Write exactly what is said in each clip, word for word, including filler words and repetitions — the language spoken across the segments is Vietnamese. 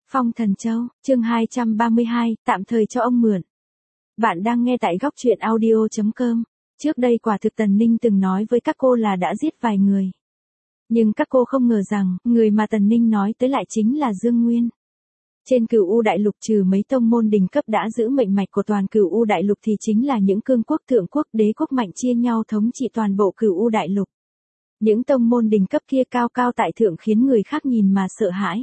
Phong Thần Châu, chương hai trăm ba mươi hai, tạm thời cho ông mượn. Bạn đang nghe tại góc truyện audio chấm com. Trước đây quả thực Tần Ninh từng nói với các cô là đã giết vài người. Nhưng các cô không ngờ rằng, người mà Tần Ninh nói tới lại chính là Dương Nguyên. Trên Cửu U Đại Lục trừ mấy tông môn đỉnh cấp đã giữ mệnh mạch của toàn Cửu U Đại Lục thì chính là những cương quốc, thượng quốc, đế quốc mạnh chia nhau thống trị toàn bộ Cửu U Đại Lục. Những tông môn đỉnh cấp kia cao cao tại thượng khiến người khác nhìn mà sợ hãi.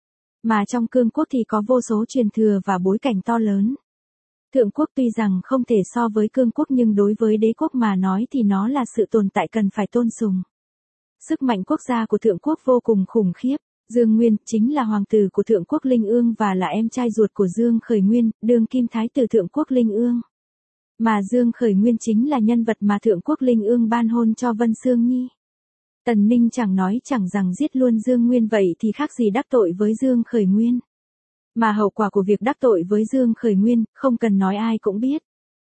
Mà trong cương quốc thì có vô số truyền thừa và bối cảnh to lớn. Thượng quốc tuy rằng không thể so với cương quốc nhưng đối với đế quốc mà nói thì nó là sự tồn tại cần phải tôn sùng. Sức mạnh quốc gia của thượng quốc vô cùng khủng khiếp. Dương Nguyên chính là hoàng tử của thượng quốc Linh Ương và là em trai ruột của Dương Khởi Nguyên, đương kim thái tử thượng quốc Linh Ương. Mà Dương Khởi Nguyên chính là nhân vật mà thượng quốc Linh Ương ban hôn cho Vân Sương Nhi. Tần Ninh chẳng nói chẳng rằng giết luôn Dương Nguyên vậy thì khác gì đắc tội với Dương Khởi Nguyên. Mà hậu quả của việc đắc tội với Dương Khởi Nguyên, không cần nói ai cũng biết.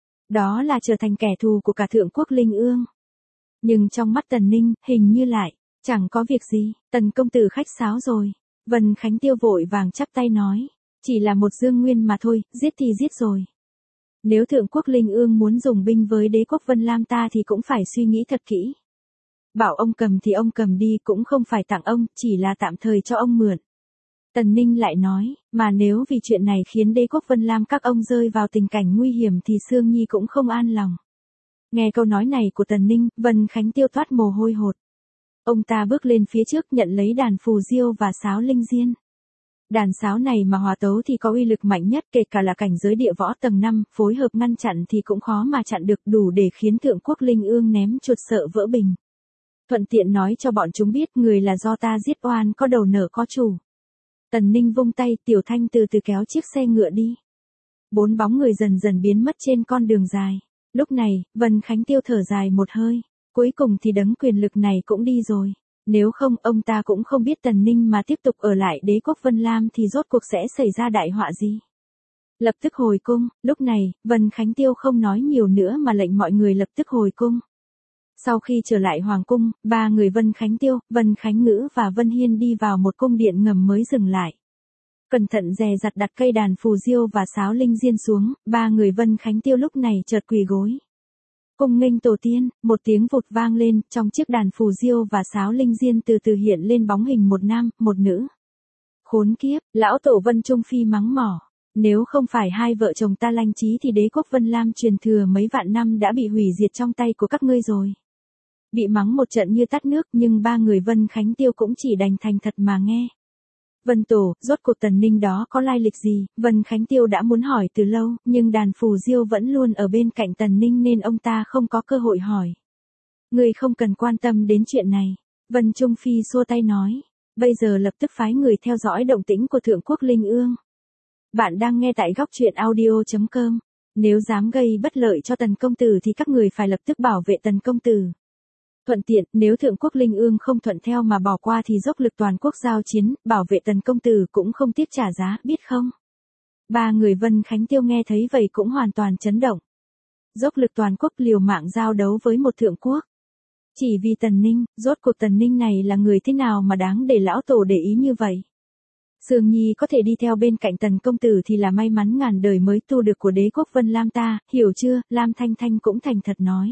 Đó là trở thành kẻ thù của cả thượng quốc Linh Ương. Nhưng trong mắt Tần Ninh, hình như lại, chẳng có việc gì, Tần công tử khách sáo rồi. Vân Khánh Tiêu vội vàng chắp tay nói, chỉ là một Dương Nguyên mà thôi, giết thì giết rồi. Nếu thượng quốc Linh Ương muốn dùng binh với đế quốc Vân Lam ta thì cũng phải suy nghĩ thật kỹ. Bảo ông cầm thì ông cầm đi, cũng không phải tặng ông, chỉ là tạm thời cho ông mượn. Tần Ninh lại nói, mà nếu vì chuyện này khiến đế quốc Vân Lam các ông rơi vào tình cảnh nguy hiểm thì Sương Nhi cũng không an lòng. Nghe câu nói này của Tần Ninh, Vân Khánh Tiêu toát mồ hôi hột. Ông ta bước lên phía trước nhận lấy đàn phù diêu và sáo linh diên. Đàn sáo này mà hòa tấu thì có uy lực mạnh nhất, kể cả là cảnh giới địa võ tầng năm, phối hợp ngăn chặn thì cũng khó mà chặn được, đủ để khiến thượng quốc Linh Ương ném chuột sợ vỡ bình. Thuận tiện nói cho bọn chúng biết người là do ta giết, oan có đầu nợ có chủ. Tần Ninh vung tay, Tiểu Thanh từ từ kéo chiếc xe ngựa đi. Bốn bóng người dần dần biến mất trên con đường dài. Lúc này, Vân Khánh Tiêu thở dài một hơi. Cuối cùng thì đấng quyền lực này cũng đi rồi. Nếu không, ông ta cũng không biết Tần Ninh mà tiếp tục ở lại đế quốc Vân Lam thì rốt cuộc sẽ xảy ra đại họa gì. Lập tức hồi cung. Lúc này, Vân Khánh Tiêu không nói nhiều nữa mà lệnh mọi người lập tức hồi cung. Sau khi trở lại hoàng cung, ba người Vân Khánh Tiêu, Vân Khánh Ngữ và Vân Hiên đi vào một cung điện ngầm mới dừng lại. Cẩn thận dè dặt đặt cây đàn phù diêu và sáo linh diên xuống, ba người Vân Khánh Tiêu lúc này chợt quỳ gối. Cung nghênh tổ tiên, một tiếng vụt vang lên, trong chiếc đàn phù diêu và sáo linh diên từ từ hiện lên bóng hình một nam, một nữ. Khốn kiếp, lão tổ Vân Trung Phi mắng mỏ. Nếu không phải hai vợ chồng ta lanh trí thì đế quốc Vân Lam truyền thừa mấy vạn năm đã bị hủy diệt trong tay của các ngươi rồi. Bị mắng một trận như tát nước nhưng ba người Vân Khánh Tiêu cũng chỉ đành thành thật mà nghe. Vân Tổ, rốt cuộc Tần Ninh đó có lai lịch gì? Vân Khánh Tiêu đã muốn hỏi từ lâu, nhưng đàn phù diêu vẫn luôn ở bên cạnh Tần Ninh nên ông ta không có cơ hội hỏi. Người không cần quan tâm đến chuyện này. Vân Trung Phi xua tay nói. Bây giờ lập tức phái người theo dõi động tĩnh của thượng quốc Linh Ương. Bạn đang nghe tại góc truyện audio chấm com. Nếu dám gây bất lợi cho Tần công tử thì các người phải lập tức bảo vệ Tần công tử. Thuận tiện, nếu thượng quốc Linh Ương không thuận theo mà bỏ qua thì dốc lực toàn quốc giao chiến, bảo vệ Tần công tử cũng không tiếc trả giá, biết không? Ba người Vân Khánh Tiêu nghe thấy vậy cũng hoàn toàn chấn động. Dốc lực toàn quốc liều mạng giao đấu với một thượng quốc. Chỉ vì Tần Ninh, rốt cuộc Tần Ninh này là người thế nào mà đáng để lão tổ để ý như vậy? Sương Nhi có thể đi theo bên cạnh Tần công tử thì là may mắn ngàn đời mới tu được của đế quốc Vân Lam ta, hiểu chưa? Lam Thanh Thanh cũng thành thật nói.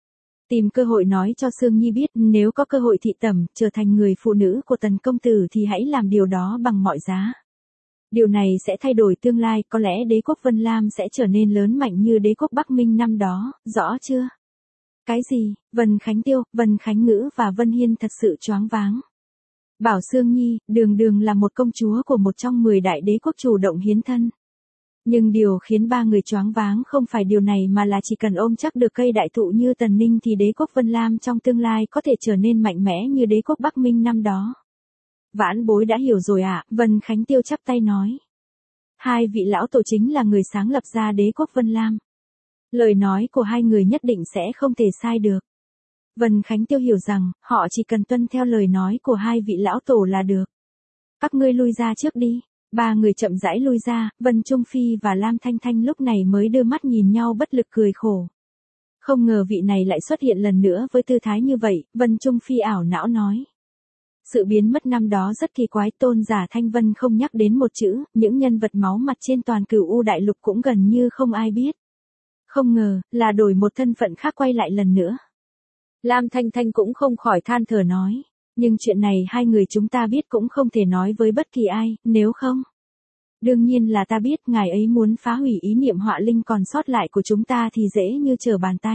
Tìm cơ hội nói cho Sương Nhi biết, nếu có cơ hội thị tẩm, trở thành người phụ nữ của Tần công tử thì hãy làm điều đó bằng mọi giá. Điều này sẽ thay đổi tương lai, có lẽ đế quốc Vân Lam sẽ trở nên lớn mạnh như đế quốc Bắc Minh năm đó, rõ chưa? Cái gì? Vân Khánh Tiêu, Vân Khánh Ngữ và Vân Hiên thật sự choáng váng. Bảo Sương Nhi, đường đường là một công chúa của một trong mười đại đế quốc chủ động hiến thân. Nhưng điều khiến ba người choáng váng không phải điều này mà là chỉ cần ôm chắc được cây đại thụ như Tần Ninh thì đế quốc Vân Lam trong tương lai có thể trở nên mạnh mẽ như đế quốc Bắc Minh năm đó. Vãn bối đã hiểu rồi ạ, à, Vân Khánh Tiêu chắp tay nói. Hai vị lão tổ chính là người sáng lập ra đế quốc Vân Lam. Lời nói của hai người nhất định sẽ không thể sai được. Vân Khánh Tiêu hiểu rằng, họ chỉ cần tuân theo lời nói của hai vị lão tổ là được. Các ngươi lui ra trước đi. Ba người chậm rãi lui ra, Vân Trung Phi và Lam Thanh Thanh lúc này mới đưa mắt nhìn nhau bất lực cười khổ. Không ngờ vị này lại xuất hiện lần nữa với tư thái như vậy, Vân Trung Phi ảo não nói. Sự biến mất năm đó rất kỳ quái, Tôn giả Thanh Vân không nhắc đến một chữ, những nhân vật máu mặt trên toàn Cửu U đại lục cũng gần như không ai biết. Không ngờ, là đổi một thân phận khác quay lại lần nữa. Lam Thanh Thanh cũng không khỏi than thở nói, nhưng chuyện này hai người chúng ta biết cũng không thể nói với bất kỳ ai, nếu không. Đương nhiên là ta biết ngài ấy muốn phá hủy ý niệm họa linh còn sót lại của chúng ta thì dễ như trở bàn tay.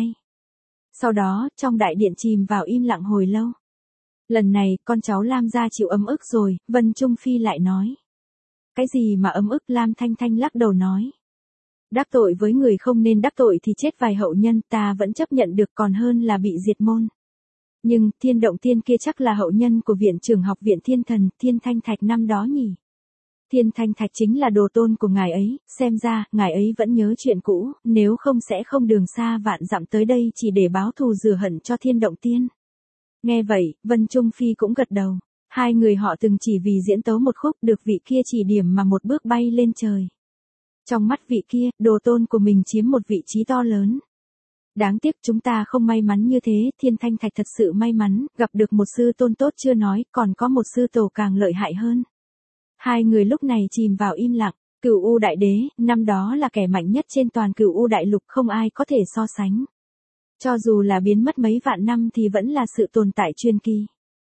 Sau đó, trong đại điện chìm vào im lặng hồi lâu. Lần này, con cháu Lam gia chịu ấm ức rồi, Vân Trung Phi lại nói. Cái gì mà ấm ức? Lam Thanh Thanh lắc đầu nói. Đắc tội với người không nên đắc tội thì chết vài hậu nhân ta vẫn chấp nhận được còn hơn là bị diệt môn. Nhưng, Thiên Động Tiên kia chắc là hậu nhân của viện trưởng học viện Thiên Thần, Thiên Thanh Thạch năm đó nhỉ? Thiên Thanh Thạch chính là đồ tôn của ngài ấy, xem ra, ngài ấy vẫn nhớ chuyện cũ, nếu không sẽ không đường xa vạn dặm tới đây chỉ để báo thù rửa hận cho Thiên Động Tiên. Nghe vậy, Vân Trung Phi cũng gật đầu. Hai người họ từng chỉ vì diễn tấu một khúc được vị kia chỉ điểm mà một bước bay lên trời. Trong mắt vị kia, đồ tôn của mình chiếm một vị trí to lớn. Đáng tiếc chúng ta không may mắn như thế, Thiên Thanh Thạch thật sự may mắn, gặp được một sư tôn tốt chưa nói, còn có một sư tổ càng lợi hại hơn. Hai người lúc này chìm vào im lặng, Cửu U Đại Đế, năm đó là kẻ mạnh nhất trên toàn Cửu U Đại Lục không ai có thể so sánh. Cho dù là biến mất mấy vạn năm thì vẫn là sự tồn tại truyền kỳ.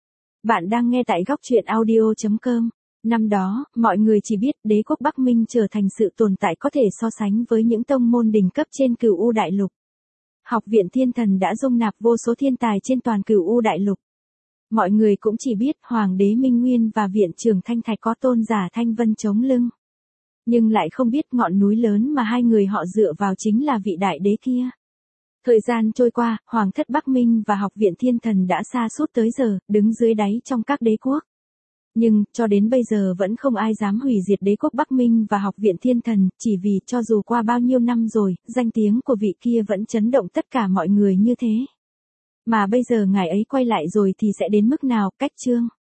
Bạn đang nghe tại góc truyện audio chấm com. Năm đó, mọi người chỉ biết đế quốc Bắc Minh trở thành sự tồn tại có thể so sánh với những tông môn đỉnh cấp trên Cửu U Đại Lục. Học viện Thiên Thần đã dung nạp vô số thiên tài trên toàn Cửu U Đại Lục. Mọi người cũng chỉ biết Hoàng đế Minh Nguyên và viện trưởng Thanh Thạch có tôn giả Thanh Vân chống lưng. Nhưng lại không biết ngọn núi lớn mà hai người họ dựa vào chính là vị đại đế kia. Thời gian trôi qua, Hoàng thất Bắc Minh và Học viện Thiên Thần đã sa sút tới giờ, đứng dưới đáy trong các đế quốc. Nhưng, cho đến bây giờ vẫn không ai dám hủy diệt đế quốc Bắc Minh và Học viện Thiên Thần, chỉ vì cho dù qua bao nhiêu năm rồi, danh tiếng của vị kia vẫn chấn động tất cả mọi người như thế. Mà bây giờ ngài ấy quay lại rồi thì sẽ đến mức nào? Cách chương